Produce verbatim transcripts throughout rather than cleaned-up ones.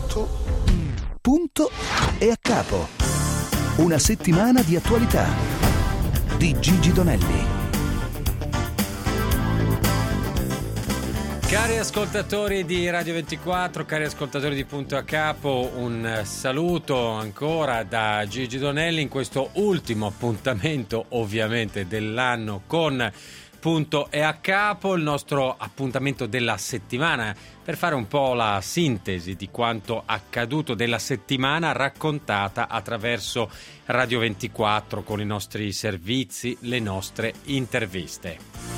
Punto. Punto e a capo. Una settimana di attualità di Gigi Donelli. Cari ascoltatori di Radio ventiquattro, cari ascoltatori di Punto a Capo, un saluto ancora da Gigi Donelli in questo ultimo appuntamento ovviamente dell'anno con Punto e a Capo, il nostro appuntamento della settimana per fare un po' la sintesi di quanto accaduto della settimana raccontata attraverso Radio ventiquattro con i nostri servizi, le nostre interviste.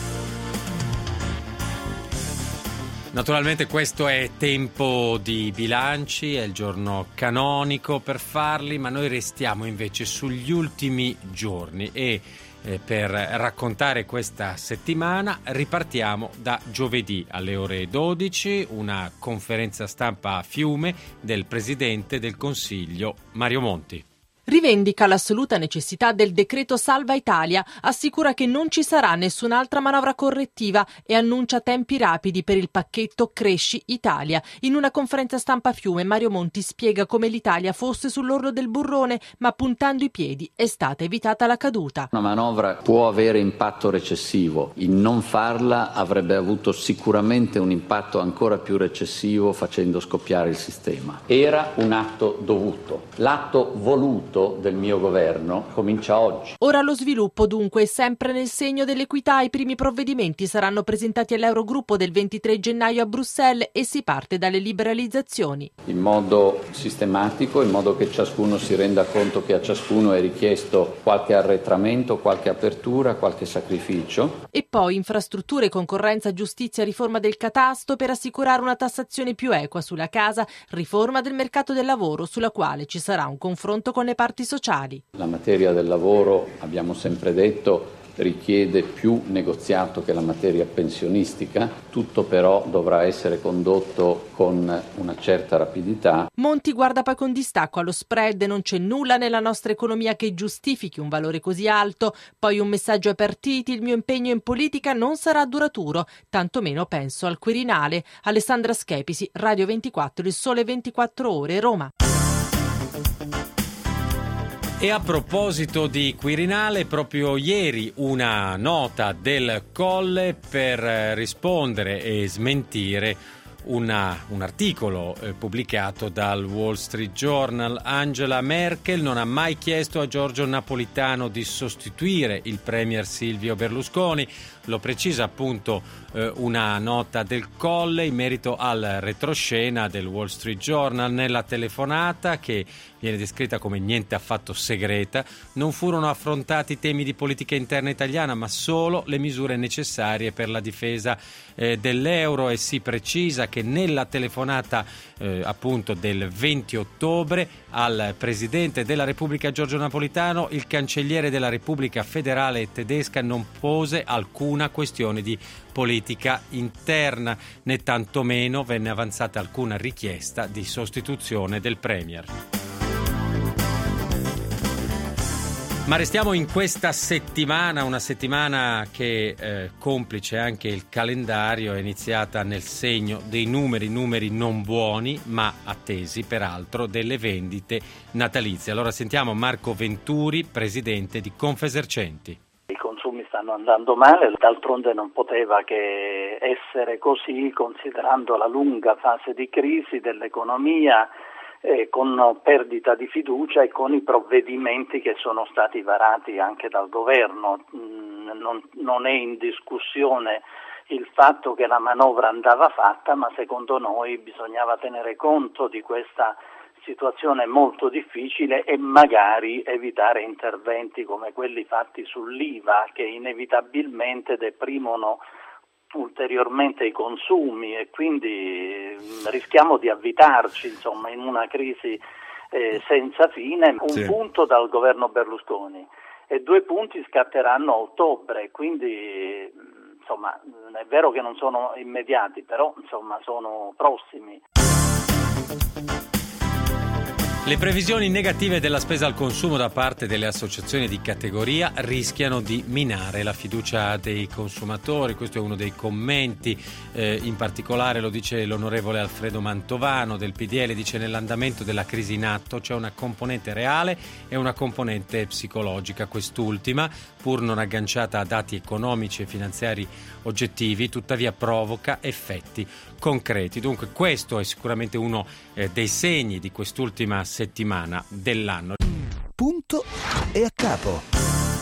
Naturalmente questo è tempo di bilanci, è il giorno canonico per farli, ma noi restiamo invece sugli ultimi giorni e eh, per raccontare questa settimana ripartiamo da giovedì alle ore dodici, una conferenza stampa a Fiume del Presidente del Consiglio Mario Monti. Rivendica l'assoluta necessità del decreto Salva Italia, assicura che non ci sarà nessun'altra manovra correttiva e annuncia tempi rapidi per il pacchetto Cresci Italia. In una conferenza stampa a Fiume, Mario Monti spiega come l'Italia fosse sull'orlo del burrone, ma puntando i piedi è stata evitata la caduta. Una manovra può avere impatto recessivo, il non farla avrebbe avuto sicuramente un impatto ancora più recessivo facendo scoppiare il sistema. Era un atto dovuto, l'atto voluto del mio governo comincia oggi. Ora lo sviluppo dunque è sempre nel segno dell'equità. I primi provvedimenti saranno presentati all'Eurogruppo del ventitré gennaio a Bruxelles e si parte dalle liberalizzazioni. In modo sistematico, in modo che ciascuno si renda conto che a ciascuno è richiesto qualche arretramento, qualche apertura, qualche sacrificio. E poi infrastrutture, concorrenza, giustizia, riforma del catasto per assicurare una tassazione più equa sulla casa, riforma del mercato del lavoro sulla quale ci sarà un confronto con le parti sociali. La materia del lavoro, abbiamo sempre detto, richiede più negoziato che la materia pensionistica, tutto però dovrà essere condotto con una certa rapidità. Monti guarda poi con distacco allo spread, non c'è nulla nella nostra economia che giustifichi un valore così alto, poi un messaggio ai partiti, il mio impegno in politica non sarà duraturo, tantomeno penso al Quirinale. Alessandra Schepisi, Radio ventiquattro, Il Sole ventiquattro Ore, Roma. E a proposito di Quirinale, proprio ieri una nota del Colle per rispondere e smentire una, un articolo eh, pubblicato dal Wall Street Journal. Angela Merkel non ha mai chiesto a Giorgio Napolitano di sostituire il premier Silvio Berlusconi. Lo precisa appunto eh, una nota del Colle in merito al retroscena del Wall Street Journal. Nella telefonata, che viene descritta come niente affatto segreta, non furono affrontati temi di politica interna italiana, ma solo le misure necessarie per la difesa eh, dell'euro, e si precisa che nella telefonata eh, appunto del venti ottobre al Presidente della Repubblica Giorgio Napolitano, il cancelliere della Repubblica Federale Tedesca non pose alcuna questione di politica interna, né tantomeno venne avanzata alcuna richiesta di sostituzione del Premier. Ma restiamo in questa settimana, una settimana che, eh, complice anche il calendario, è iniziata nel segno dei numeri, numeri non buoni, ma attesi peraltro, delle vendite natalizie. Allora sentiamo Marco Venturi, presidente di Confesercenti. I consumi stanno andando male, d'altronde non poteva che essere così, considerando la lunga fase di crisi dell'economia, Eh, con perdita di fiducia e con i provvedimenti che sono stati varati anche dal governo. Mm, non, non è in discussione il fatto che la manovra andava fatta, ma secondo noi bisognava tenere conto di questa situazione molto difficile e magari evitare interventi come quelli fatti sull'I V A, che inevitabilmente deprimono ulteriormente i consumi e quindi rischiamo di avvitarci insomma in una crisi eh, senza fine. Un sì. punto dal governo Berlusconi e due punti scatteranno a ottobre, quindi insomma è vero che non sono immediati, però insomma sono prossimi. Le previsioni negative della spesa al consumo da parte delle associazioni di categoria rischiano di minare la fiducia dei consumatori. Questo è uno dei commenti, eh, in particolare lo dice l'onorevole Alfredo Mantovano del P D L, dice: nell'andamento della crisi in atto c'è una componente reale e una componente psicologica. Quest'ultima, pur non agganciata a dati economici e finanziari oggettivi, tuttavia provoca effetti concreti. Dunque questo è sicuramente uno eh, dei segni di quest'ultima settimana dell'anno. Punto e a capo.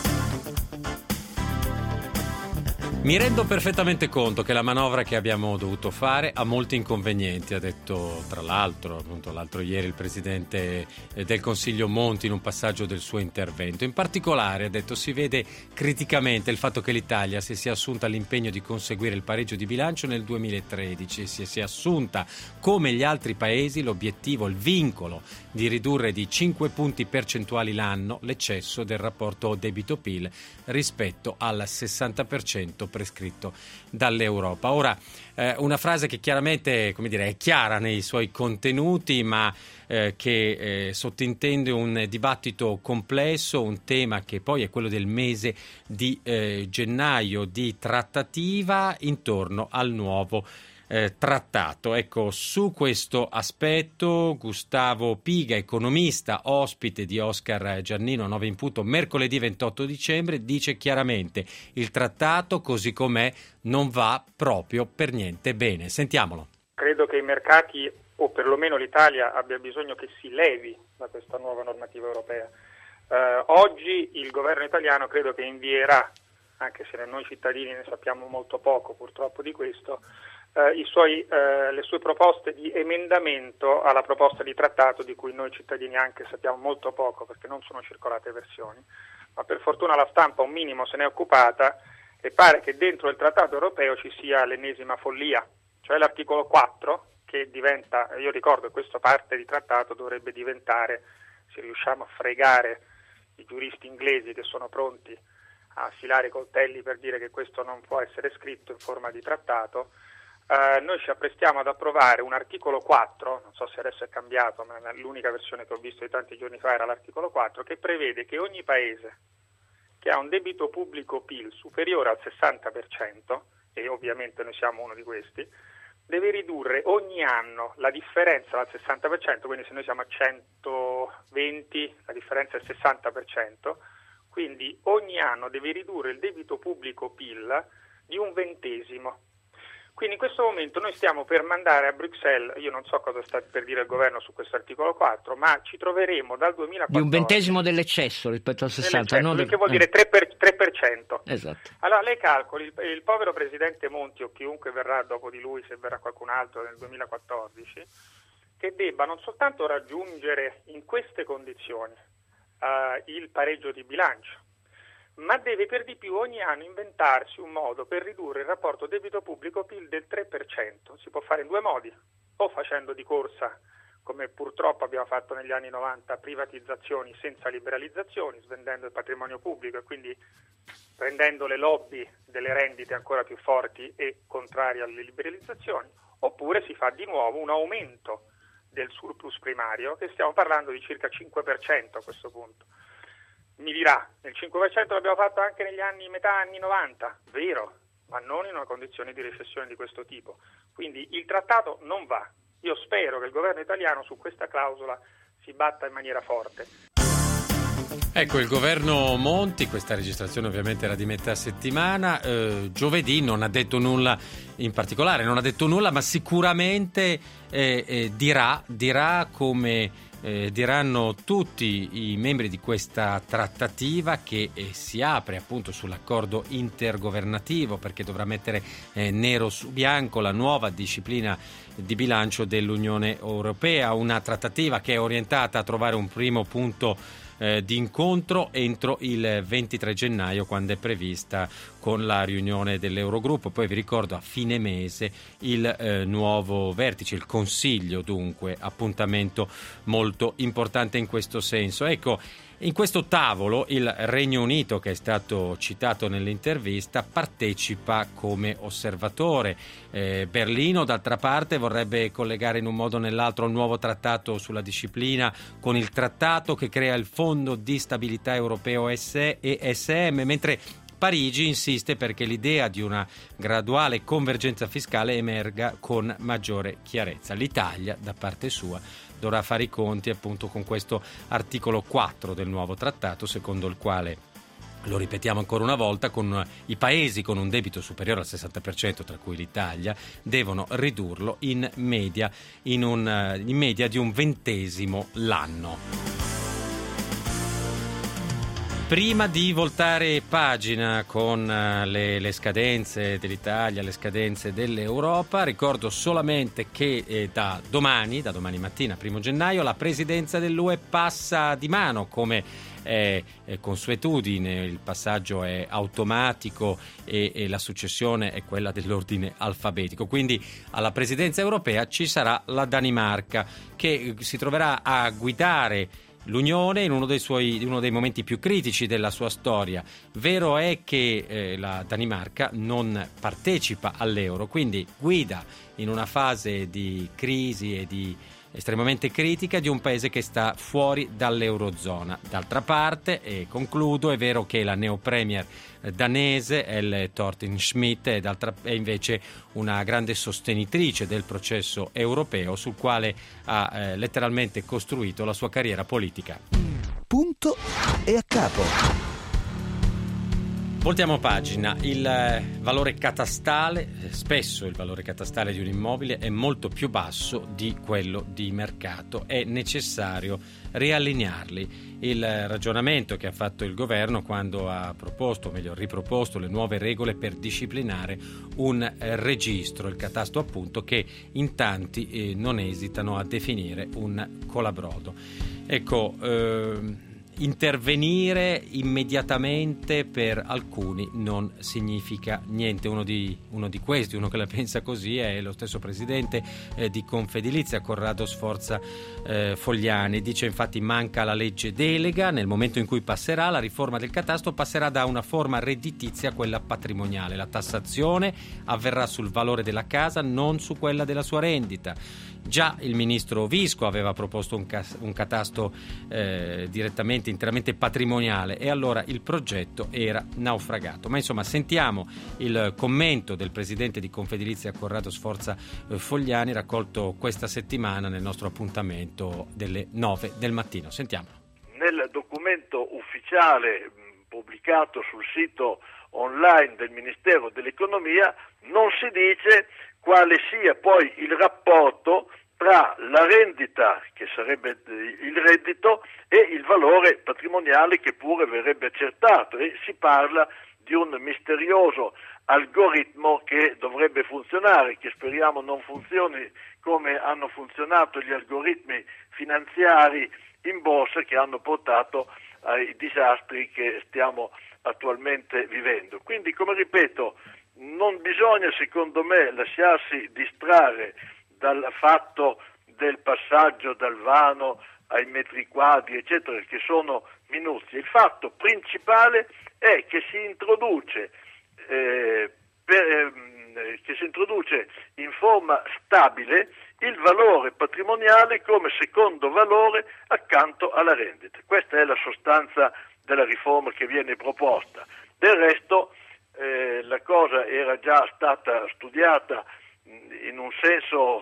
Mi rendo perfettamente conto che la manovra che abbiamo dovuto fare ha molti inconvenienti, ha detto tra l'altro appunto l'altro ieri il Presidente del Consiglio Monti in un passaggio del suo intervento. In particolare ha detto: si vede criticamente il fatto che l'Italia si sia assunta l'impegno di conseguire il pareggio di bilancio nel duemilatredici, si sia assunta come gli altri paesi l'obiettivo, il vincolo di ridurre di cinque punti percentuali l'anno l'eccesso del rapporto debito-P I L rispetto al sessanta per cento prescritto dall'Europa. Ora, eh, una frase che chiaramente, come dire, è chiara nei suoi contenuti, ma eh, che eh, sottintende un dibattito complesso, un tema che poi è quello del mese di eh, gennaio, di trattativa intorno al nuovo Eh, trattato. Ecco, su questo aspetto Gustavo Piga, economista, ospite di Oscar Giannino a Nove in Punto mercoledì ventotto dicembre, dice chiaramente: il trattato così com'è non va proprio per niente bene. Sentiamolo. Credo che i mercati, o perlomeno l'Italia, abbia bisogno che si levi da questa nuova normativa europea. Eh, oggi il governo italiano credo che invierà, anche se noi cittadini ne sappiamo molto poco purtroppo di questo, Uh, i suoi, uh, le sue proposte di emendamento alla proposta di trattato, di cui noi cittadini anche sappiamo molto poco perché non sono circolate versioni, ma per fortuna la stampa un minimo se n'è occupata e pare che dentro il trattato europeo ci sia l'ennesima follia, cioè l'articolo quattro che diventa, io ricordo che questa parte di trattato dovrebbe diventare, se riusciamo a fregare i giuristi inglesi che sono pronti a affilare i coltelli per dire che questo non può essere scritto in forma di trattato. Uh, noi ci apprestiamo ad approvare un articolo quattro, non so se adesso è cambiato, ma l'unica versione che ho visto di tanti giorni fa era l'articolo quattro, che prevede che ogni paese che ha un debito pubblico P I L superiore al sessanta per cento, e ovviamente noi siamo uno di questi, deve ridurre ogni anno la differenza dal sessanta per cento, quindi se noi siamo a centoventi, la differenza è il sessanta per cento, quindi ogni anno deve ridurre il debito pubblico P I L di un ventesimo. Quindi in questo momento noi stiamo per mandare a Bruxelles, io non so cosa sta per dire il governo su questo articolo quattro, ma ci troveremo dal duemilaquattordici... Di un ventesimo dell'eccesso rispetto al sessanta, non del... che vuol dire tre per cento. Esatto. Allora lei calcoli, il, il povero presidente Monti o chiunque verrà dopo di lui, se verrà qualcun altro nel duemilaquattordici, che debba non soltanto raggiungere in queste condizioni uh, il pareggio di bilancio, ma deve per di più ogni anno inventarsi un modo per ridurre il rapporto debito pubblico P I L del tre per cento. Si può fare in due modi: o facendo di corsa, come purtroppo abbiamo fatto negli anni novanta, privatizzazioni senza liberalizzazioni, svendendo il patrimonio pubblico e quindi rendendo le lobby delle rendite ancora più forti e contrarie alle liberalizzazioni, oppure si fa di nuovo un aumento del surplus primario, che stiamo parlando di circa cinque per cento a questo punto. Mi dirà, il cinque per cento l'abbiamo fatto anche negli anni, metà anni novanta, vero, ma non in una condizione di recessione di questo tipo. Quindi il trattato non va. Io spero che il governo italiano su questa clausola si batta in maniera forte. Ecco, il governo Monti, questa registrazione ovviamente era di metà settimana, eh, giovedì non ha detto nulla in particolare, non ha detto nulla, ma sicuramente eh, eh, dirà, dirà come... Eh, diranno tutti i membri di questa trattativa che eh, si apre appunto sull'accordo intergovernativo, perché dovrà mettere eh, nero su bianco la nuova disciplina di bilancio dell'Unione Europea, una trattativa che è orientata a trovare un primo punto eh, di incontro entro il ventitré gennaio, quando è prevista con la riunione dell'Eurogruppo. Poi vi ricordo a fine mese il eh, nuovo vertice, il Consiglio, dunque appuntamento molto importante in questo senso. Ecco, In questo tavolo il Regno Unito, che è stato citato nell'intervista, partecipa come osservatore. Eh, Berlino, d'altra parte, vorrebbe collegare in un modo o nell'altro il nuovo trattato sulla disciplina con il trattato che crea il Fondo di Stabilità Europeo E S M, mentre Parigi insiste perché l'idea di una graduale convergenza fiscale emerga con maggiore chiarezza. L'Italia, da parte sua, dovrà fare i conti appunto con questo articolo quattro del nuovo trattato, secondo il quale, lo ripetiamo ancora una volta, con i paesi con un debito superiore al sessanta per cento, tra cui l'Italia, devono ridurlo in media, in, un, in media di un ventesimo l'anno. Prima di voltare pagina con le, le scadenze dell'Italia, le scadenze dell'Europa, ricordo solamente che eh, da domani, da domani mattina, primo gennaio, la presidenza dell'U E passa di mano, come è, è consuetudine, il passaggio è automatico e, e la successione è quella dell'ordine alfabetico. Quindi alla presidenza europea ci sarà la Danimarca, che si troverà a guidare l'Unione in uno dei suoi uno dei momenti più critici della sua storia. Vero è che eh, la Danimarca non partecipa all'euro, quindi guida in una fase di crisi e di estremamente critica di un paese che sta fuori dall'eurozona. D'altra parte, e concludo, è vero che la neopremier danese Elle Thorning-Schmidt è, è invece una grande sostenitrice del processo europeo sul quale ha eh, letteralmente costruito la sua carriera politica. Punto e a capo. Voltiamo pagina. Il valore catastale, spesso il valore catastale di un immobile è molto più basso di quello di mercato. È necessario riallinearli. Il ragionamento che ha fatto il governo quando ha proposto, o meglio riproposto, le nuove regole per disciplinare un registro, il catasto appunto, che in tanti eh, non esitano a definire un colabrodo. Ecco, eh, intervenire immediatamente per alcuni non significa niente. Uno di, uno di questi, uno che la pensa così, è lo stesso presidente eh, di Confedilizia, Corrado Sforza eh, Fogliani. Dice infatti: manca la legge delega, nel momento in cui passerà la riforma del catasto passerà da una forma redditizia a quella patrimoniale. La tassazione avverrà sul valore della casa, non su quella della sua rendita. Già il ministro Visco aveva proposto un, cas- un catasto eh, direttamente, interamente patrimoniale, e allora il progetto era naufragato. Ma insomma, sentiamo il commento del presidente di Confedilizia Corrado Sforza eh, Fogliani, raccolto questa settimana nel nostro appuntamento delle nove del mattino. Sentiamo. Nel documento ufficiale pubblicato sul sito online del Ministero dell'Economia non si dice quale sia poi il rapporto tra la rendita, che sarebbe il reddito, e il valore patrimoniale che pure verrebbe accertato, e si parla di un misterioso algoritmo che dovrebbe funzionare, che speriamo non funzioni come hanno funzionato gli algoritmi finanziari in borsa che hanno portato ai disastri che stiamo attualmente vivendo. Quindi, come ripeto, non bisogna, secondo me, lasciarsi distrarre dal fatto del passaggio dal vano ai metri quadri, eccetera, che sono minuzie. Il fatto principale è che si introduce eh, per, eh, che si introduce in forma stabile il valore patrimoniale come secondo valore accanto alla rendita. Questa è la sostanza della riforma che viene proposta. Del resto eh, la cosa era già stata studiata in un senso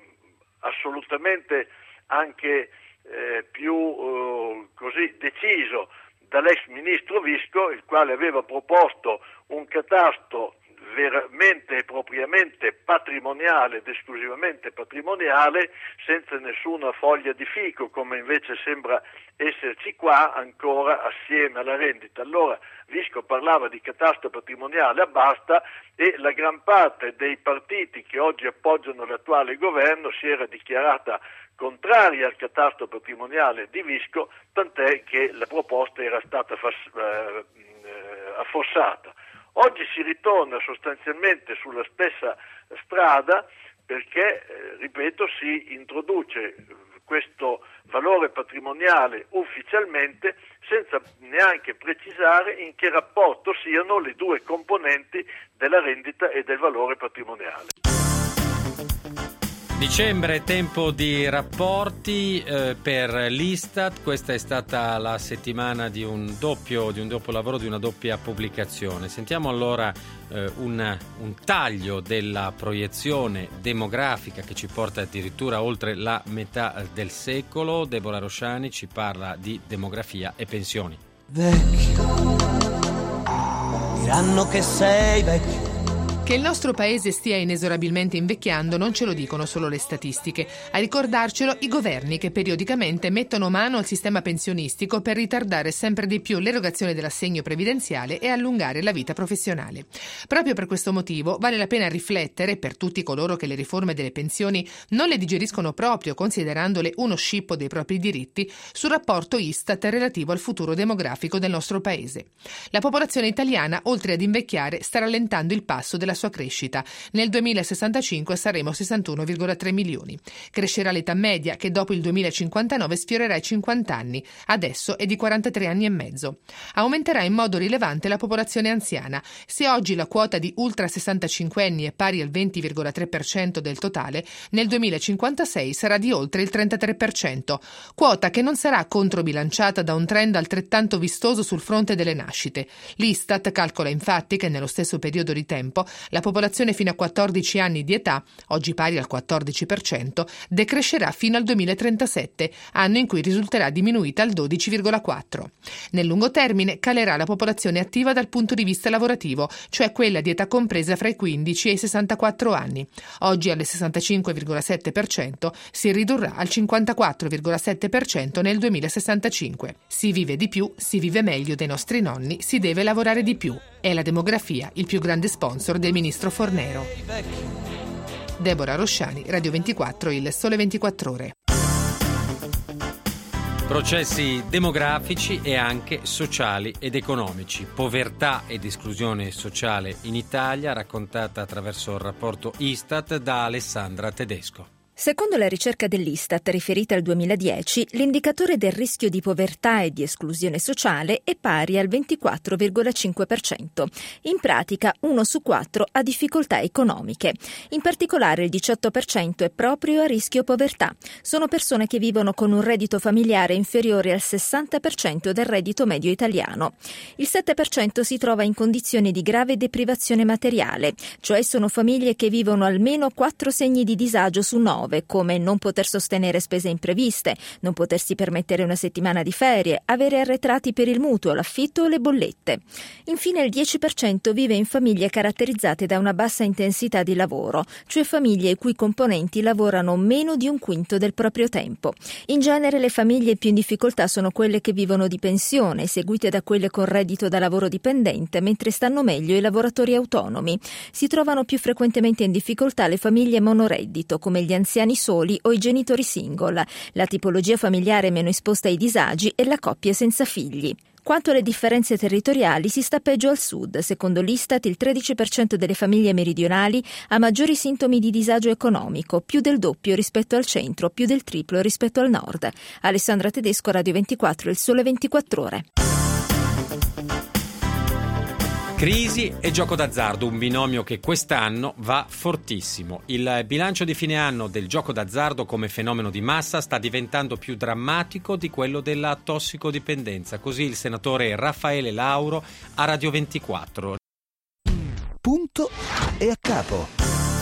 assolutamente anche eh, più eh, così deciso dall'ex ministro Visco, il quale aveva proposto un catasto veramente e propriamente patrimoniale ed esclusivamente patrimoniale, senza nessuna foglia di fico, come invece sembra esserci qua ancora assieme alla rendita. Allora Visco parlava di catasto patrimoniale a basta, e la gran parte dei partiti che oggi appoggiano l'attuale governo si era dichiarata contraria al catasto patrimoniale di Visco, tant'è che la proposta era stata fas- eh, affossata. Oggi si ritorna sostanzialmente sulla stessa strada perché, eh, ripeto, si introduce questo valore patrimoniale ufficialmente senza neanche precisare in che rapporto siano le due componenti della rendita e del valore patrimoniale. Dicembre, tempo di rapporti eh, per l'Istat. Questa è stata la settimana di un doppio, di un doppio lavoro, di una doppia pubblicazione. Sentiamo allora eh, un, un taglio della proiezione demografica che ci porta addirittura oltre la metà del secolo. Deborah Rosciani ci parla di demografia e pensioni. Vecchio, diranno che sei vecchio. Che il nostro paese stia inesorabilmente invecchiando non ce lo dicono solo le statistiche, a ricordarcelo i governi che periodicamente mettono mano al sistema pensionistico per ritardare sempre di più l'erogazione dell'assegno previdenziale e allungare la vita professionale. Proprio per questo motivo vale la pena riflettere, per tutti coloro che le riforme delle pensioni non le digeriscono proprio considerandole uno scippo dei propri diritti, sul rapporto Istat relativo al futuro demografico del nostro paese. La popolazione italiana, oltre ad invecchiare, sta rallentando il passo della sua crescita. Nel duemilasessantacinque saremo sessantuno virgola tre milioni. Crescerà l'età media che dopo il duemilacinquantanove sfiorerà i cinquanta anni, adesso è di quarantatré anni e mezzo. Aumenterà in modo rilevante la popolazione anziana. Se oggi la quota di ultra sessantacinquenni è pari al venti virgola tre per cento del totale, nel duemilacinquantasei sarà di oltre il trentatré per cento, quota che non sarà controbilanciata da un trend altrettanto vistoso sul fronte delle nascite. L'Istat calcola infatti che nello stesso periodo di tempo la popolazione fino a quattordici anni di età, oggi pari al quattordici per cento, decrescerà fino al duemilatrentasette, anno in cui risulterà diminuita al dodici virgola quattro. Nel lungo termine calerà la popolazione attiva dal punto di vista lavorativo, cioè quella di età compresa fra i quindici e i sessantaquattro anni. Oggi alle sessantacinque virgola sette per cento, si ridurrà al cinquantaquattro virgola sette per cento nel duemilasessantacinque. Si vive di più, si vive meglio dei nostri nonni, si deve lavorare di più. È la demografia il più grande sponsor del ministro Fornero. Deborah Rosciani, Radio ventiquattro, Il Sole ventiquattro Ore. Processi demografici e anche sociali ed economici. Povertà ed esclusione sociale in Italia, raccontata attraverso il rapporto Istat da Alessandra Tedesco. Secondo la ricerca dell'Istat riferita al duemiladieci, l'indicatore del rischio di povertà e di esclusione sociale è pari al ventiquattro virgola cinque per cento. In pratica, uno su quattro ha difficoltà economiche. In particolare il diciotto per cento è proprio a rischio povertà. Sono persone che vivono con un reddito familiare inferiore al sessanta per cento del reddito medio italiano. Il sette per cento si trova in condizioni di grave deprivazione materiale, cioè sono famiglie che vivono almeno quattro segni di disagio su nove, come non poter sostenere spese impreviste, non potersi permettere una settimana di ferie, avere arretrati per il mutuo, l'affitto o le bollette. Infine il dieci per cento vive in famiglie caratterizzate da una bassa intensità di lavoro, cioè famiglie i cui componenti lavorano meno di un quinto del proprio tempo. In genere le famiglie più in difficoltà sono quelle che vivono di pensione, seguite da quelle con reddito da lavoro dipendente, mentre stanno meglio i lavoratori autonomi. Si trovano più frequentemente in difficoltà le famiglie monoreddito, come gli anziani soli o i genitori single, la tipologia familiare meno esposta ai disagi e la coppia senza figli. Quanto alle differenze territoriali, si sta peggio al sud. Secondo l'Istat, il tredici per cento delle famiglie meridionali ha maggiori sintomi di disagio economico, più del doppio rispetto al centro, più del triplo rispetto al nord. Alessandra Tedesco, Radio ventiquattro, Il Sole ventiquattro Ore. Crisi e gioco d'azzardo, un binomio che quest'anno va fortissimo. Il bilancio di fine anno del gioco d'azzardo come fenomeno di massa sta diventando più drammatico di quello della tossicodipendenza. Così il senatore Raffaele Lauro a Radio ventiquattro. Punto e a capo.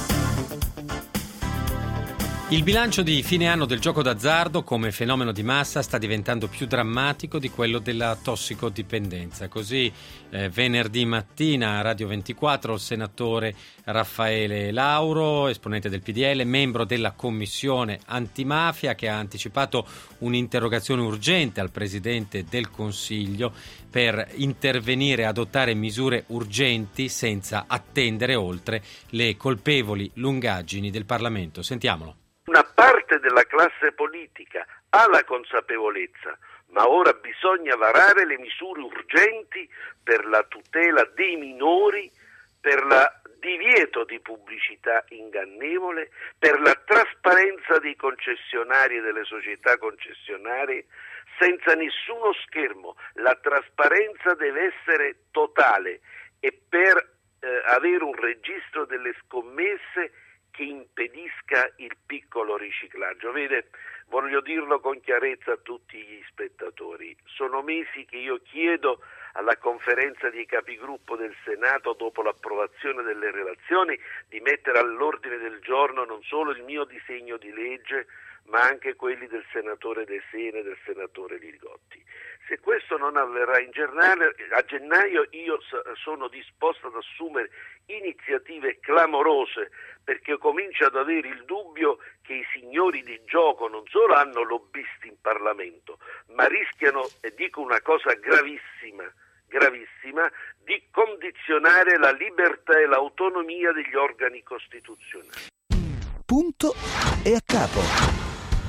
Il bilancio di fine anno del gioco d'azzardo come fenomeno di massa sta diventando più drammatico di quello della tossicodipendenza. Così eh, venerdì mattina a Radio ventiquattro il senatore Raffaele Lauro, esponente del P D L, membro della commissione antimafia, che ha anticipato un'interrogazione urgente al Presidente del Consiglio per intervenire e adottare misure urgenti senza attendere oltre le colpevoli lungaggini del Parlamento. Sentiamolo. Una parte della classe politica ha la consapevolezza, ma ora bisogna varare le misure urgenti per la tutela dei minori, per la divieto di pubblicità ingannevole, per la trasparenza dei concessionari e delle società concessionarie, senza nessuno schermo. La trasparenza deve essere totale e per eh, avere un registro delle scommesse che impedisca il piccolo riciclaggio. Vede, voglio dirlo con chiarezza a tutti gli spettatori, sono mesi che io chiedo alla conferenza dei capigruppo del Senato, dopo l'approvazione delle relazioni, di mettere all'ordine del giorno non solo il mio disegno di legge, ma anche quelli del senatore De Sena e del senatore Li Gotti. Se questo non avverrà in gennaio, a gennaio io sono disposto ad assumere iniziative clamorose, perché comincio ad avere il dubbio che i signori di gioco non solo hanno lobbisti in Parlamento, ma rischiano, e dico una cosa gravissima, gravissima, di condizionare la libertà e l'autonomia degli organi costituzionali. Punto e a capo.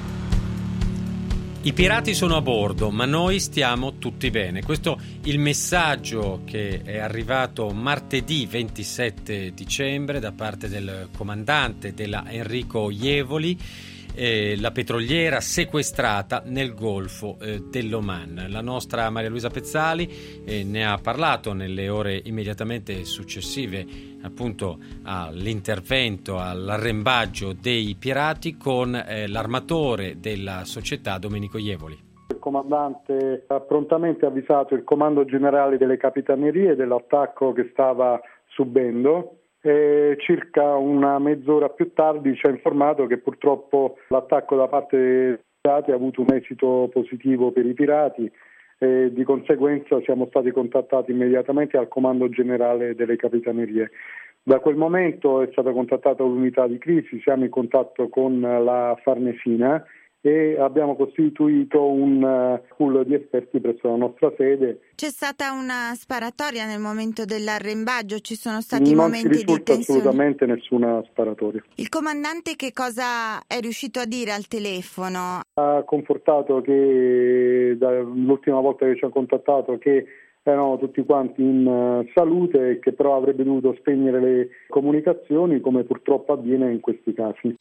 I pirati sono a bordo, ma noi stiamo tutti bene. Questo è il messaggio che è arrivato martedì ventisette dicembre da parte del comandante della Enrico Jevoli, eh, la petroliera sequestrata nel Golfo eh, dell'Oman. La nostra Maria Luisa Pezzali eh, ne ha parlato nelle ore immediatamente successive appunto all'intervento, all'arrembaggio dei pirati con eh, l'armatore della società Domenico Jevoli. Il comandante ha prontamente avvisato il comando generale delle capitanerie dell'attacco che stava subendo e circa una mezz'ora più tardi ci ha informato che purtroppo l'attacco da parte dei pirati ha avuto un esito positivo per i pirati e di conseguenza siamo stati contattati immediatamente al comando generale delle capitanerie. Da quel momento è stata contattata l'unità di crisi, siamo in contatto con la Farnesina e abbiamo costituito un pool di esperti presso la nostra sede. C'è stata una sparatoria nel momento dell'arrembaggio? Ci sono stati non momenti di tensione? Non si risulta assolutamente nessuna sparatoria. Il comandante che cosa è riuscito a dire al telefono? Ha confortato che l'ultima volta che ci ha contattato che erano tutti quanti in salute e che però avrebbe dovuto spegnere le comunicazioni, come purtroppo avviene in questi casi.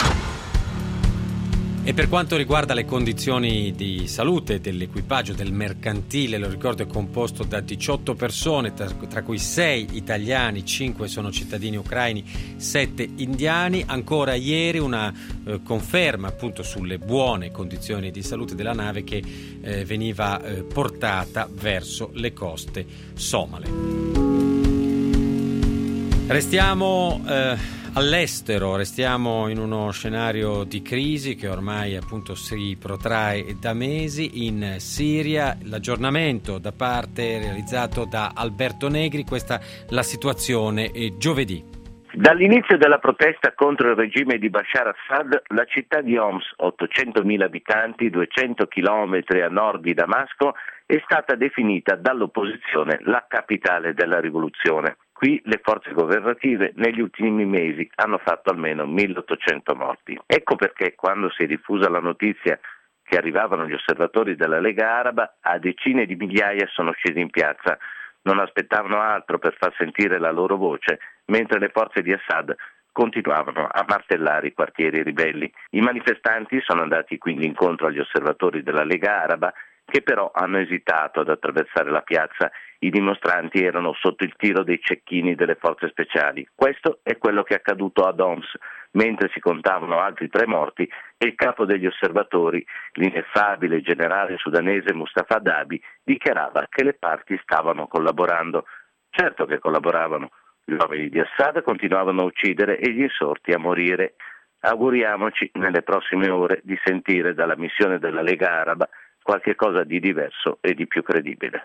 E per quanto riguarda le condizioni di salute dell'equipaggio del mercantile, lo ricordo, è composto da diciotto persone, tra, tra cui sei italiani, cinque sono cittadini ucraini, sette indiani. Ancora ieri una eh, conferma appunto sulle buone condizioni di salute della nave che eh, veniva eh, portata verso le coste somale. Restiamo eh, all'estero, restiamo in uno scenario di crisi che ormai appunto si protrae da mesi in Siria. L'aggiornamento da parte realizzato da Alberto Negri, questa la situazione è giovedì. Dall'inizio della protesta contro il regime di Bashar Assad, la città di Homs, ottocentomila abitanti, duecento chilometri a nord di Damasco, è stata definita dall'opposizione la capitale della rivoluzione. Qui le forze governative negli ultimi mesi hanno fatto almeno milleottocento morti. Ecco perché quando si è diffusa la notizia che arrivavano gli osservatori della Lega Araba, a decine di migliaia sono scesi in piazza. Non aspettavano altro per far sentire la loro voce, mentre le forze di Assad continuavano a martellare i quartieri ribelli. I manifestanti sono andati quindi incontro agli osservatori della Lega Araba, che però hanno esitato ad attraversare la piazza. I dimostranti erano sotto il tiro dei cecchini delle forze speciali. Questo è quello che è accaduto ad Homs, mentre si contavano altri tre morti e il capo degli osservatori, l'ineffabile generale sudanese Mustafa Dabi, dichiarava che le parti stavano collaborando. Certo che collaboravano. Gli uomini di Assad continuavano a uccidere e gli insorti a morire. Auguriamoci nelle prossime ore di sentire dalla missione della Lega Araba qualche cosa di diverso e di più credibile.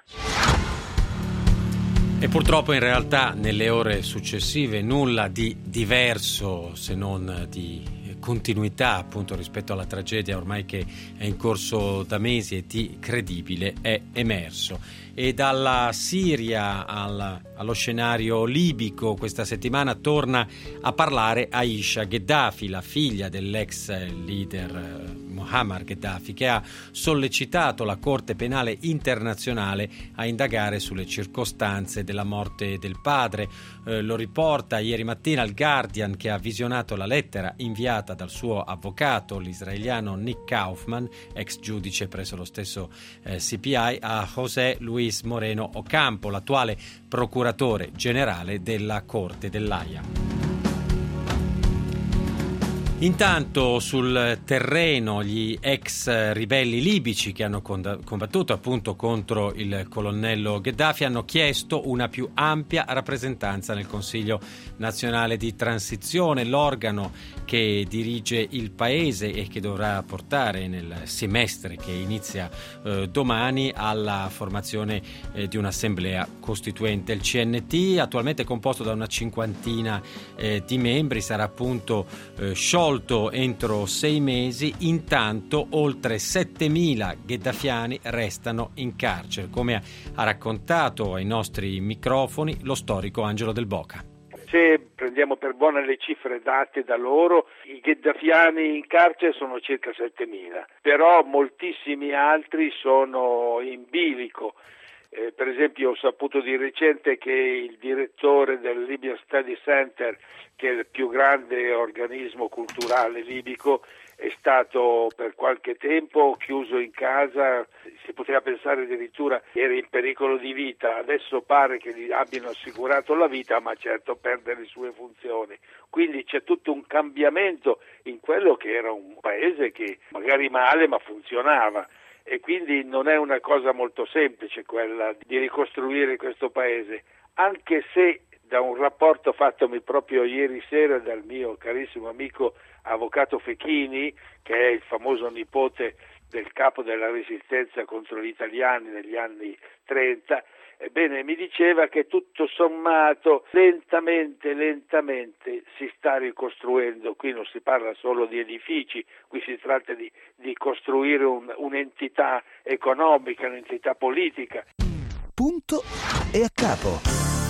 E purtroppo in realtà nelle ore successive nulla di diverso, se non di continuità appunto rispetto alla tragedia ormai che è in corso da mesi e di credibile è emerso. E dalla Siria al, allo scenario libico questa settimana torna a parlare Aisha Gheddafi, la figlia dell'ex leader Muammar Gheddafi, che ha sollecitato la Corte Penale Internazionale a indagare sulle circostanze della morte del padre. Eh, lo riporta ieri mattina il Guardian, che ha visionato la lettera inviata dal suo avvocato, l'israeliano Nick Kaufman, ex giudice presso lo stesso eh, C P I, a José Luis Moreno Ocampo, l'attuale procuratore generale della Corte dell'Aia. Intanto sul terreno gli ex ribelli libici che hanno combattuto appunto contro il colonnello Gheddafi hanno chiesto una più ampia rappresentanza nel Consiglio nazionale di transizione, l'organo che dirige il paese e che dovrà portare nel semestre che inizia eh, domani alla formazione eh, di un'assemblea costituente. Il C N T, attualmente composto da una cinquantina eh, di membri, sarà appunto eh, sciolto entro sei mesi. Intanto oltre settemila gheddafiani restano in carcere, come ha raccontato ai nostri microfoni lo storico Angelo Del Boca. Se prendiamo per buone le cifre date da loro, i gheddafiani in carcere sono circa settemila, però moltissimi altri sono in bilico. Eh, per esempio ho saputo di recente che il direttore del Libyan Study Center, che è il più grande organismo culturale libico, è stato per qualche tempo chiuso in casa, si poteva pensare addirittura che era in pericolo di vita. Adesso pare che gli abbiano assicurato la vita, ma certo perde le sue funzioni. Quindi c'è tutto un cambiamento in quello che era un paese che magari male ma funzionava. E quindi non è una cosa molto semplice quella di ricostruire questo paese, anche se da un rapporto fattomi proprio ieri sera dal mio carissimo amico avvocato Fechini, che è il famoso nipote del capo della resistenza contro gli italiani negli anni trenta, ebbene mi diceva che tutto sommato lentamente, lentamente si sta ricostruendo. Qui non si parla solo di edifici, qui si tratta di, di costruire un, un'entità economica, un'entità politica. Punto e a capo.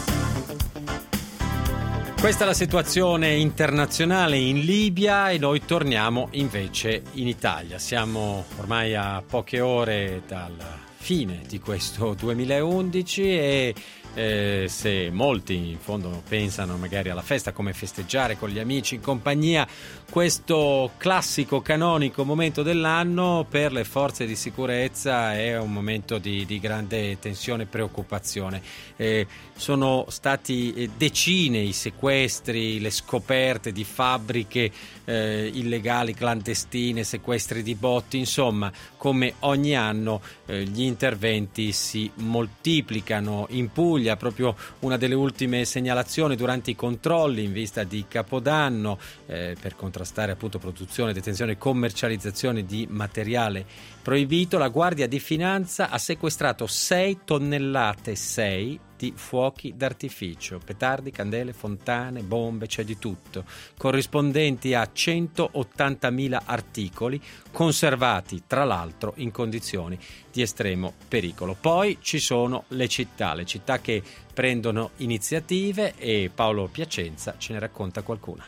Questa è la situazione internazionale in Libia e noi torniamo invece in Italia. Siamo ormai a poche ore dalla fine di questo duemilaundici e eh, se molti in fondo pensano magari alla festa, come festeggiare con gli amici in compagnia, questo classico canonico momento dell'anno per le forze di sicurezza è un momento di, di grande tensione e preoccupazione. Eh, sono stati decine i sequestri, le scoperte di fabbriche eh, illegali, clandestine, sequestri di botti, insomma, come ogni anno eh, gli interventi si moltiplicano. In Puglia, proprio una delle ultime segnalazioni durante i controlli in vista di Capodanno eh, per contrastare appunto produzione, detenzione e commercializzazione di materiale proibito, la Guardia di Finanza ha sequestrato sei tonnellate sei di fuochi d'artificio, petardi, candele, fontane, bombe, c'è di tutto, corrispondenti a centottantamila articoli conservati tra l'altro in condizioni di estremo pericolo. Poi ci sono le città, le città che prendono iniziative e Paolo Piacenza ce ne racconta qualcuna.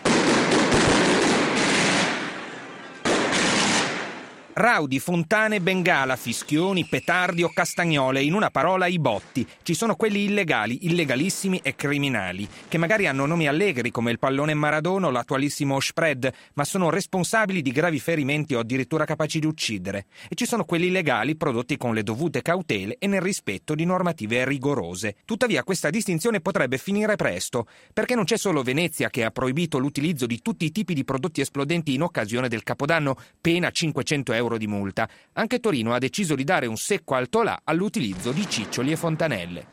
Raudi, fontane, bengala, fischioni, petardi o castagnole, in una parola i botti. Ci sono quelli illegali, illegalissimi e criminali, che magari hanno nomi allegri come il pallone Maradona o l'attualissimo spread, ma sono responsabili di gravi ferimenti o addirittura capaci di uccidere. E ci sono quelli illegali prodotti con le dovute cautele e nel rispetto di normative rigorose. Tuttavia questa distinzione potrebbe finire presto, perché non c'è solo Venezia che ha proibito l'utilizzo di tutti i tipi di prodotti esplodenti in occasione del Capodanno, pena cinquecento euro di multa. Anche Torino ha deciso di dare un secco altolà all'utilizzo di ciccioli e fontanelle.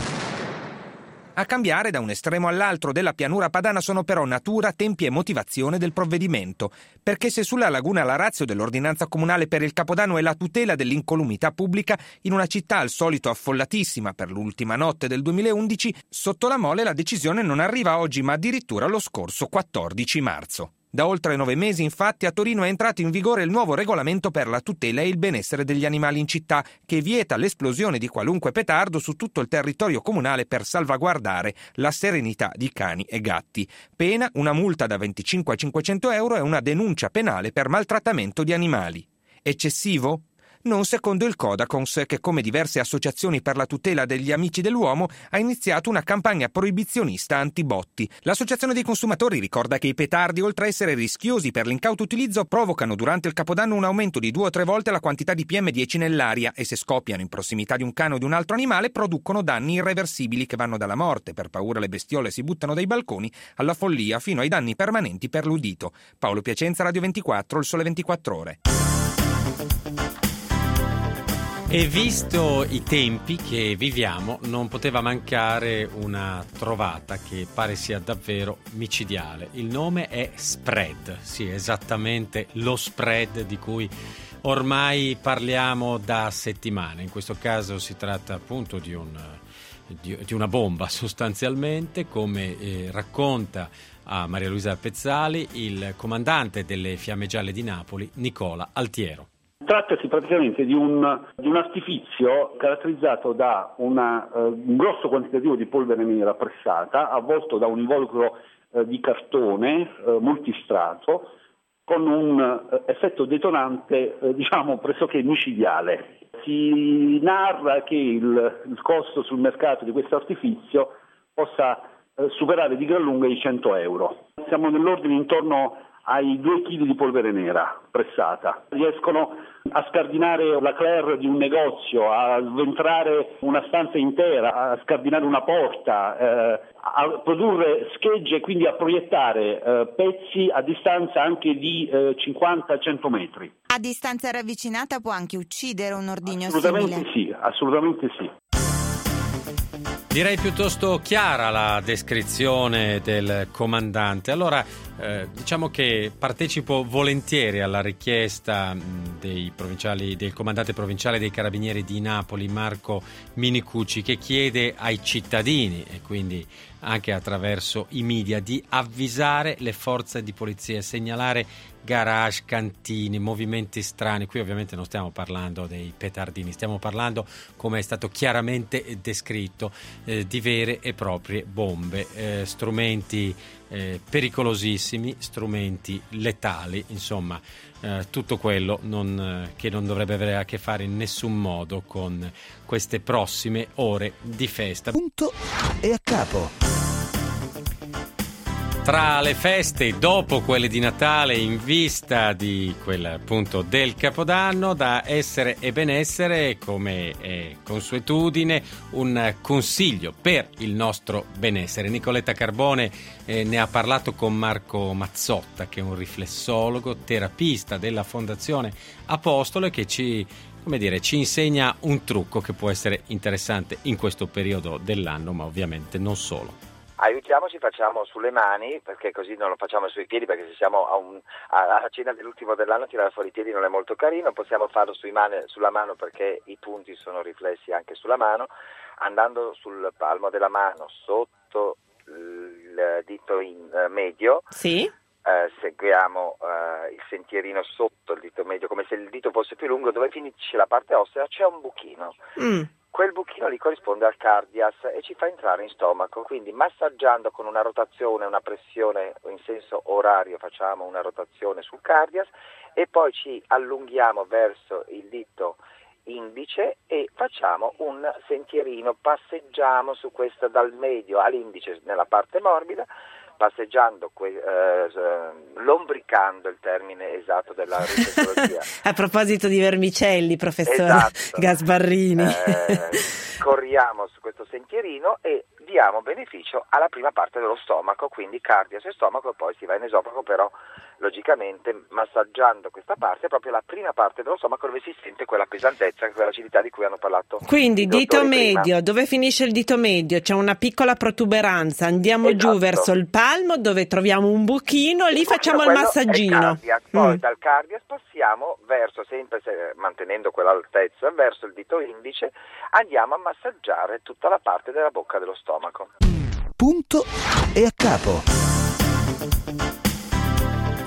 A cambiare da un estremo all'altro della pianura padana sono però natura, tempi e motivazione del provvedimento, perché se sulla laguna la ratio dell'ordinanza comunale per il Capodanno è la tutela dell'incolumità pubblica in una città al solito affollatissima per l'ultima notte del duemilaundici, sotto la mole la decisione non arriva oggi ma addirittura lo scorso quattordici marzo. Da oltre nove mesi, infatti, a Torino è entrato in vigore il nuovo regolamento per la tutela e il benessere degli animali in città, che vieta l'esplosione di qualunque petardo su tutto il territorio comunale per salvaguardare la serenità di cani e gatti. Pena una multa da venticinque a cinquecento euro e una denuncia penale per maltrattamento di animali. Eccessivo? Non secondo il Codacons, che come diverse associazioni per la tutela degli amici dell'uomo ha iniziato una campagna proibizionista anti-botti. L'Associazione dei consumatori ricorda che i petardi, oltre a essere rischiosi per l'incauto utilizzo, provocano durante il Capodanno un aumento di due o tre volte la quantità di P M dieci nell'aria e se scoppiano in prossimità di un cane o di un altro animale producono danni irreversibili che vanno dalla morte, per paura le bestiole si buttano dai balconi, alla follia fino ai danni permanenti per l'udito. Paolo Piacenza, Radio ventiquattro, Il Sole ventiquattro Ore. E visto i tempi che viviamo, non poteva mancare una trovata che pare sia davvero micidiale. Il nome è spread, sì, esattamente lo spread di cui ormai parliamo da settimane. In questo caso si tratta appunto di, un, di, di una bomba sostanzialmente, come eh, racconta a Maria Luisa Pezzali il comandante delle Fiamme Gialle di Napoli, Nicola Altiero. Trattasi praticamente di un, di un artifizio caratterizzato da una, uh, un grosso quantitativo di polvere nera pressata, avvolto da un involucro uh, di cartone uh, multistrato, con un uh, effetto detonante uh, diciamo pressoché micidiale. Si narra che il, il costo sul mercato di questo artifizio possa uh, superare di gran lunga i cento euro. Siamo nell'ordine intorno ai due chili di polvere nera pressata. Riescono a scardinare la claire di un negozio, a sventrare una stanza intera, a scardinare una porta, eh, a produrre schegge e quindi a proiettare eh, pezzi a distanza anche di eh, cinquanta cento metri. A distanza ravvicinata può anche uccidere un ordigno assolutamente simile? Sì, assolutamente sì. Direi piuttosto chiara la descrizione del comandante. Allora, eh, diciamo che partecipo volentieri alla richiesta dei provinciali, del comandante provinciale dei Carabinieri di Napoli, Marco Minicucci, che chiede ai cittadini e quindi anche attraverso i media di avvisare le forze di polizia, segnalare garage, cantine, movimenti strani. Qui ovviamente non stiamo parlando dei petardini, stiamo parlando, come è stato chiaramente descritto, eh, di vere e proprie bombe, eh, strumenti eh, pericolosissimi, strumenti letali, insomma eh, tutto quello non, eh, che non dovrebbe avere a che fare in nessun modo con queste prossime ore di festa. Punto e a capo. Tra le feste, dopo quelle di Natale, in vista di quella appunto del Capodanno, da Essere e Benessere, come è consuetudine, un consiglio per il nostro benessere. Nicoletta Carbone eh, ne ha parlato con Marco Mazzotta, che è un riflessologo, terapista della Fondazione Apostolo, che ci, come dire, ci insegna un trucco che può essere interessante in questo periodo dell'anno, ma ovviamente non solo. Aiutiamoci, facciamo sulle mani, perché così non lo facciamo sui piedi, perché se siamo a un, a, alla cena dell'ultimo dell'anno tirare fuori i piedi non è molto carino. Possiamo farlo sui mani, sulla mano, perché i punti sono riflessi anche sulla mano, andando sul palmo della mano sotto il dito in, uh, medio. Sì. Uh, seguiamo uh, il sentierino sotto il dito medio, come se il dito fosse più lungo. Dove finisce la parte ossea c'è un buchino. Mm. Quel buchino lì corrisponde al cardias e ci fa entrare in stomaco, quindi massaggiando con una rotazione, una pressione in senso orario, facciamo una rotazione sul cardias e poi ci allunghiamo verso il dito indice e facciamo un sentierino, passeggiamo su questo dal medio all'indice nella parte morbida, passeggiando, que- eh, lombricando il termine esatto della riflessologia. A proposito di vermicelli, professor esatto. Gasbarrini. Eh, corriamo su questo sentierino e diamo beneficio alla prima parte dello stomaco, quindi cardias e stomaco, e poi si va in esofago, però logicamente massaggiando questa parte, proprio la prima parte dello stomaco dove si sente quella pesantezza, quella acidità di cui hanno parlato. Quindi dito medio, prima. Dove finisce il dito medio? C'è una piccola protuberanza, andiamo esatto. giù verso il palmo dove troviamo un buchino, lì facciamo il massaggino. Cardias. Poi mm. dal cardias passiamo verso, sempre se, mantenendo quell'altezza, verso il dito indice, andiamo a massaggiare tutta la parte della bocca dello stomaco. Punto e a capo.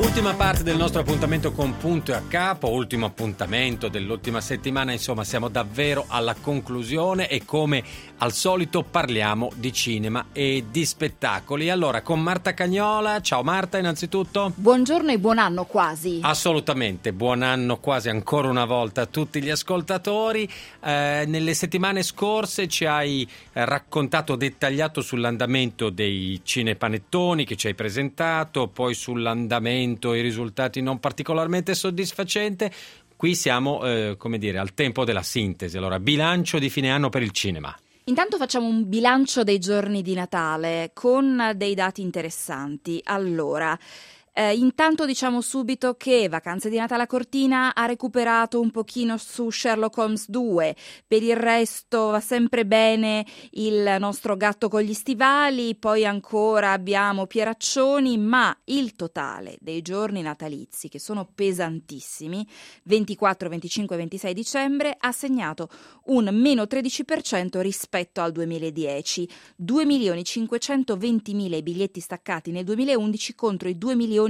Ultima parte del nostro appuntamento con Punto e a Capo, ultimo appuntamento dell'ultima settimana, insomma siamo davvero alla conclusione e come al solito parliamo di cinema e di spettacoli. Allora con Marta Cagnola, ciao Marta innanzitutto. Buongiorno e buon anno quasi. Assolutamente, buon anno quasi ancora una volta a tutti gli ascoltatori. Eh, nelle settimane scorse ci hai eh, raccontato dettagliato sull'andamento dei cinepanettoni che ci hai presentato, poi sull'andamento i risultati non particolarmente soddisfacente. Qui siamo, eh, come dire, al tempo della sintesi. Allora, bilancio di fine anno per il cinema. Intanto facciamo un bilancio dei giorni di Natale con dei dati interessanti. Allora, Eh, intanto diciamo subito che Vacanze di Natale a Cortina ha recuperato un pochino su Sherlock Holmes due, per il resto va sempre bene il nostro Gatto con gli stivali, poi ancora abbiamo Pieraccioni, ma il totale dei giorni natalizi, che sono pesantissimi, ventiquattro, venticinque e ventisei dicembre, ha segnato un meno tredici per cento rispetto al duemiladieci, due milioni cinquecentoventimila i biglietti staccati nel duemilaundici contro i due milioni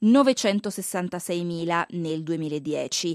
novecentosessantaseimila nel duemiladieci.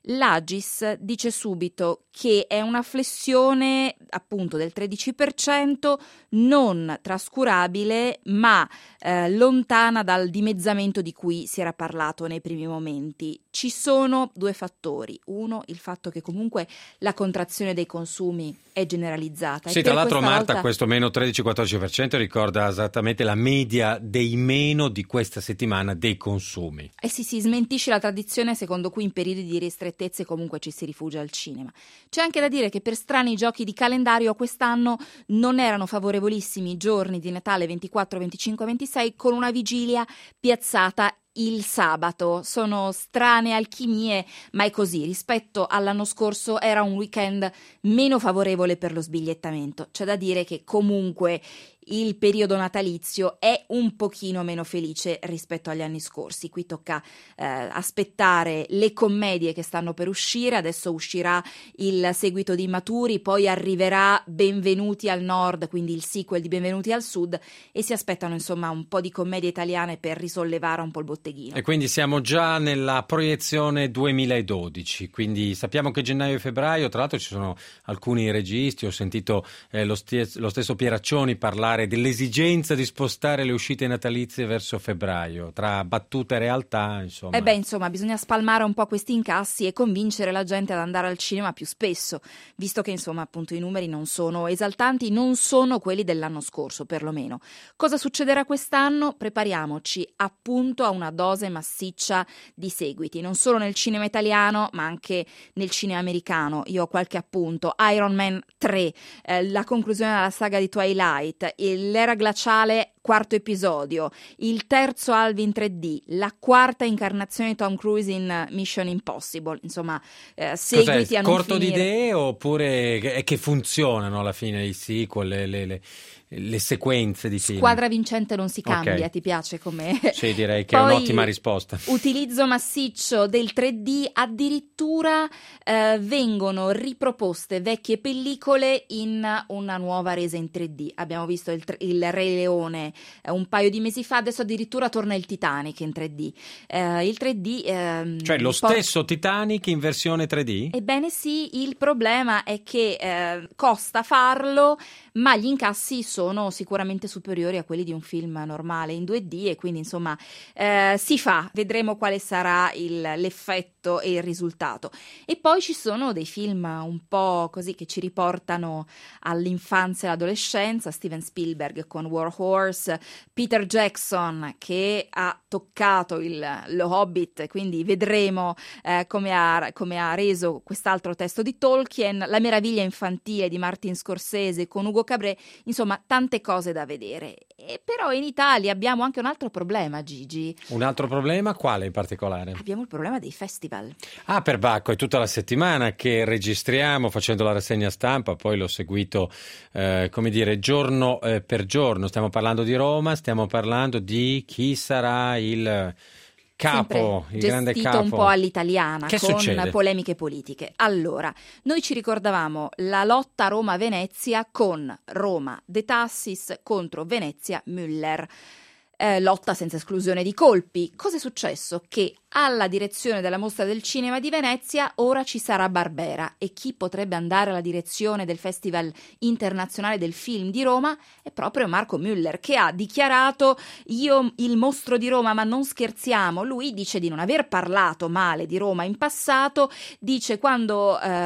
L'Agis dice subito che è una flessione appunto del tredici per cento, non trascurabile ma eh, lontana dal dimezzamento di cui si era parlato nei primi momenti. Ci sono due fattori: uno, il fatto che comunque la contrazione dei consumi è generalizzata. Sì, e tra l'altro Marta volta... questo meno tredici quattordici per cento ricorda esattamente la media dei meno di questa settimana dei consumi. Eh sì, si smentisce la tradizione secondo cui in periodi di ristrettezze comunque ci si rifugia al cinema. C'è anche da dire che per strani giochi di calendario quest'anno non erano favorevolissimi i giorni di Natale ventiquattro, venticinque e ventisei con una vigilia piazzata il sabato. Sono strane alchimie, ma è così. Rispetto all'anno scorso era un weekend meno favorevole per lo sbigliettamento. C'è da dire che comunque il periodo natalizio è un pochino meno felice rispetto agli anni scorsi. Qui tocca eh, aspettare le commedie che stanno per uscire. Adesso uscirà il seguito di Maturi, poi arriverà Benvenuti al Nord, quindi il sequel di Benvenuti al Sud, e si aspettano insomma un po' di commedie italiane per risollevare un po' il botteghino. E quindi siamo già nella proiezione duemiladodici, quindi sappiamo che gennaio e febbraio, tra l'altro ci sono alcuni registi, ho sentito eh, lo, stie- lo stesso Pieraccioni parlare dell'esigenza di spostare le uscite natalizie verso febbraio, tra battuta e realtà, insomma. E beh, insomma, bisogna spalmare un po' questi incassi e convincere la gente ad andare al cinema più spesso, visto che, insomma, appunto i numeri non sono esaltanti, non sono quelli dell'anno scorso, perlomeno. Cosa succederà quest'anno? Prepariamoci appunto a una dose massiccia di seguiti, non solo nel cinema italiano, ma anche nel cinema americano. Io ho qualche appunto: Iron Man tre, eh, la conclusione della saga di Twilight, l'era glaciale, quarto episodio, il terzo Alvin tre D, la quarta incarnazione di Tom Cruise in Mission Impossible, insomma eh, seguiti Cos'è, a non corto finire. di idee oppure che, che funzionano alla fine i sequel, le, le, le, le sequenze di film? Squadra vincente non si cambia, okay. Ti piace come? Sì, direi che Poi, è un'ottima risposta. Utilizzo massiccio del tre D, addirittura eh, vengono riproposte vecchie pellicole in una nuova resa in tre D. Abbiamo visto il, il Re Leone eh, un paio di mesi fa, adesso addirittura torna il Titanic in tre D. Eh, il tre D... Ehm, cioè lo port- stesso Titanic in versione tre D? Ebbene sì, il problema è che eh, costa farlo, ma gli incassi sono sicuramente superiori a quelli di un film normale in due D e quindi insomma eh, si fa, vedremo quale sarà il, l'effetto e il risultato. E poi ci sono dei film un po' così che ci riportano all'infanzia e all'adolescenza: Steven Spielberg con War Horse, Peter Jackson che ha toccato il, lo Hobbit, quindi vedremo eh, come, ha, come ha reso quest'altro testo di Tolkien, La meraviglia infantile di Martin Scorsese con Hugo Cabret, insomma tante cose da vedere. E però in Italia abbiamo anche un altro problema, Gigi. Un altro problema? Quale in particolare? Abbiamo il problema dei festival. Ah, per Bacco, è tutta la settimana che registriamo facendo la rassegna stampa, poi l'ho seguito, eh, come dire, giorno eh, per giorno. Stiamo parlando di Roma, stiamo parlando di chi sarà il capo, il grande capo. Gestito un po' all'italiana, che con succede? polemiche politiche. Allora, noi ci ricordavamo la lotta Roma-Venezia con Roma De Tassis contro Venezia Müller. eh, lotta senza esclusione di colpi. Cosa è successo? Che alla direzione della Mostra del Cinema di Venezia ora ci sarà Barbera, e chi potrebbe andare alla direzione del Festival Internazionale del Film di Roma è proprio Marco Müller, che ha dichiarato: io il mostro di Roma, ma non scherziamo. Lui dice di non aver parlato male di Roma in passato, dice quando eh,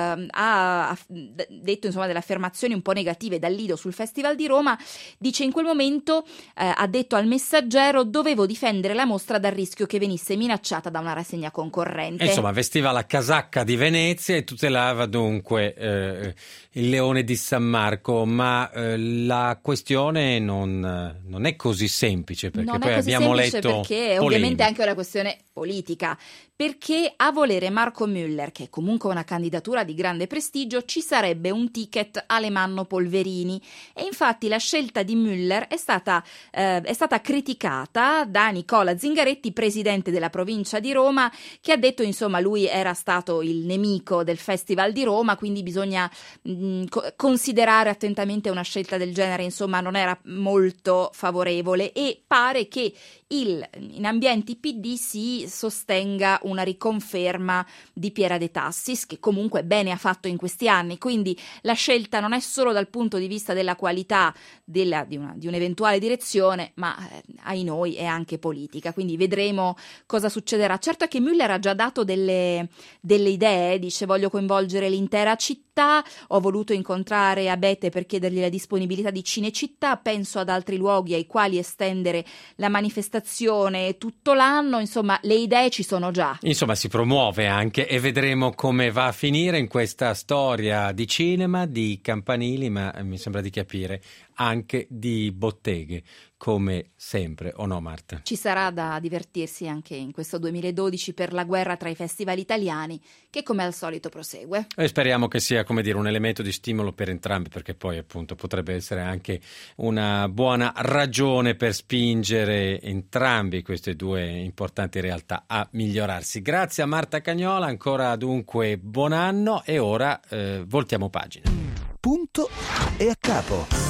ha detto insomma delle affermazioni un po' negative dal Lido sul Festival di Roma, dice in quel momento eh, ha detto al Messaggero: dovevo difendere la mostra dal rischio che venisse minacciata da una rassegna concorrente. E insomma, vestiva la casacca di Venezia e tutelava dunque eh, il leone di San Marco, ma eh, la questione non, non è così semplice, perché non poi è così abbiamo semplice, letto perché polemiche. Ovviamente anche una questione politica, perché a volere Marco Müller, che è comunque una candidatura di grande prestigio, ci sarebbe un ticket Alemanno Polverini, e infatti la scelta di Müller è stata, eh, è stata criticata da Nicola Zingaretti, presidente della provincia di Roma, che ha detto insomma lui era stato il nemico del Festival di Roma, quindi bisogna mh, co- considerare attentamente una scelta del genere, insomma non era molto favorevole, e pare che il, in ambienti P D si sostenga una riconferma di Piera De Tassis, che comunque bene ha fatto in questi anni, quindi la scelta non è solo dal punto di vista della qualità della, di, una, di un'eventuale direzione, ma eh, ai noi è anche politica, quindi vedremo cosa succederà. Certo è che Müller ha già dato delle, delle idee, dice: voglio coinvolgere l'intera città, ho voluto incontrare Abete per chiedergli la disponibilità di Cinecittà, penso ad altri luoghi ai quali estendere la manifestazione tutto l'anno, insomma le idee ci sono già. Insomma si promuove anche, e vedremo come va a finire in questa storia di cinema, di campanili, ma mi sembra di capire anche di botteghe, come sempre, o no Marta? Ci sarà da divertirsi anche in questo duemiladodici per la guerra tra i festival italiani, che come al solito prosegue. E speriamo che sia, come dire, un elemento di stimolo per entrambi, perché poi appunto potrebbe essere anche una buona ragione per spingere entrambi queste due importanti realtà a migliorarsi. Grazie a Marta Cagnola, ancora dunque buon anno, e ora eh, voltiamo pagina. Punto e a capo.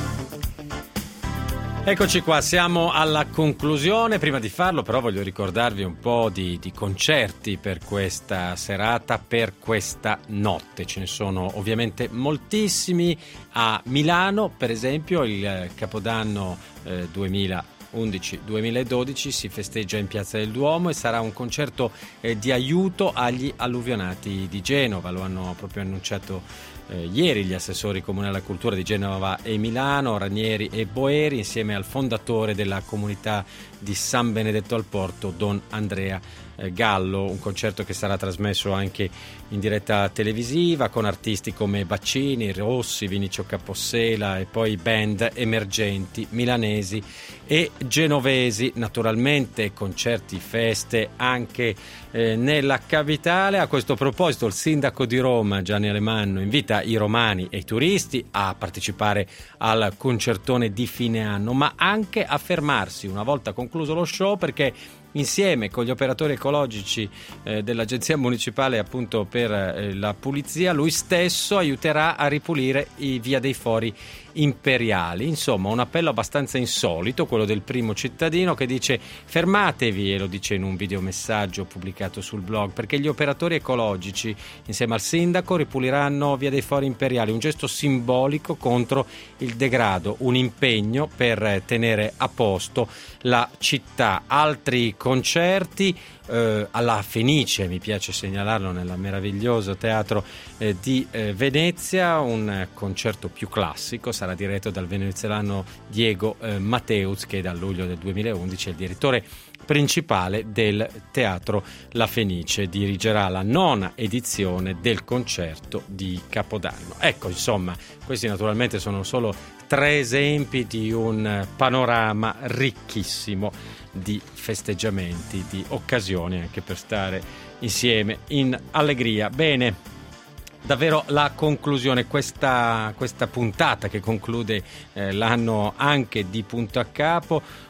Eccoci qua, siamo alla conclusione. Prima di farlo però voglio ricordarvi un po' di, di concerti per questa serata, per questa notte. Ce ne sono ovviamente moltissimi. A Milano, per esempio, il Capodanno eh, duemilaundici duemiladodici si festeggia in Piazza del Duomo e sarà un concerto eh, di aiuto agli alluvionati di Genova. Lo hanno proprio annunciato Eh, ieri gli assessori comunali alla cultura di Genova e Milano, Ranieri e Boeri, insieme al fondatore della comunità di San Benedetto al Porto, Don Andrea eh, Gallo. Un concerto che sarà trasmesso anche in diretta televisiva con artisti come Baccini, Rossi, Vinicio Capossela e poi band emergenti milanesi e genovesi. Naturalmente concerti, feste anche eh, nella capitale. A questo proposito il sindaco di Roma, Gianni Alemanno, invita i romani e i turisti a partecipare al concertone di fine anno, ma anche a fermarsi una volta concluso lo show, perché insieme con gli operatori ecologici eh, dell'Agenzia Municipale appunto per eh, la pulizia, lui stesso aiuterà a ripulire i Via dei Fori imperiali. Insomma, un appello abbastanza insolito, quello del primo cittadino, che dice: fermatevi, e lo dice in un videomessaggio pubblicato sul blog, perché gli operatori ecologici insieme al sindaco ripuliranno Via dei Fori imperiali, un gesto simbolico contro il degrado, un impegno per tenere a posto la città. Altri concerti eh, alla Fenice, mi piace segnalarlo, nel meraviglioso teatro eh, di eh, Venezia, un concerto più classico, sarà diretto dal venezuelano Diego eh, Mateus, che dal luglio del duemilaundici è il direttore principale del Teatro La Fenice. Dirigerà la nona edizione del concerto di Capodanno. Ecco, insomma, questi naturalmente sono solo tre esempi di un panorama ricchissimo di festeggiamenti, di occasioni anche per stare insieme in allegria. Bene, davvero la conclusione, questa, questa puntata che conclude eh, l'anno anche di Punto a Capo,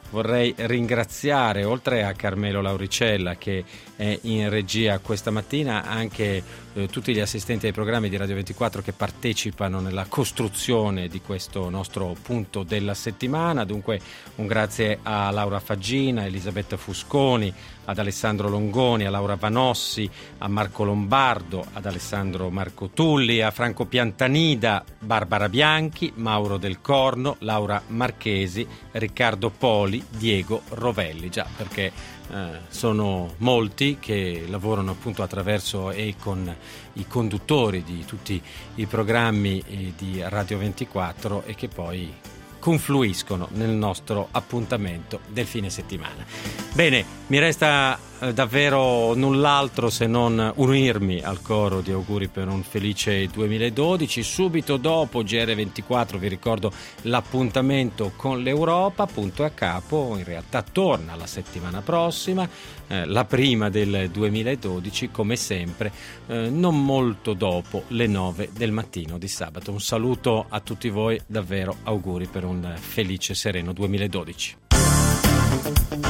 vorrei ringraziare, oltre a Carmelo Lauricella che è in regia questa mattina, anche eh, tutti gli assistenti ai programmi di Radio ventiquattro che partecipano nella costruzione di questo nostro punto della settimana. Dunque un grazie a Laura Faggina, Elisabetta Fusconi, ad Alessandro Longoni, a Laura Vanossi, a Marco Lombardo, ad Alessandro Marco Tulli, a Franco Piantanida, Barbara Bianchi, Mauro Del Corno, Laura Marchesi, Riccardo Poli, Diego Rovelli. Già, perché eh, sono molti che lavorano appunto attraverso e con i conduttori di tutti i programmi eh, di Radio ventiquattro e che poi confluiscono nel nostro appuntamento del fine settimana. Bene, mi resta eh, davvero null'altro se non unirmi al coro di auguri per un felice duemiladodici. Subito dopo G R ventiquattro vi ricordo l'appuntamento con l'Europa, punto a capo, in realtà torna la settimana prossima, eh, la prima del duemiladodici, come sempre, eh, non molto dopo le nove del mattino di sabato. Un saluto a tutti voi, davvero auguri per un felice sereno duemiladodici.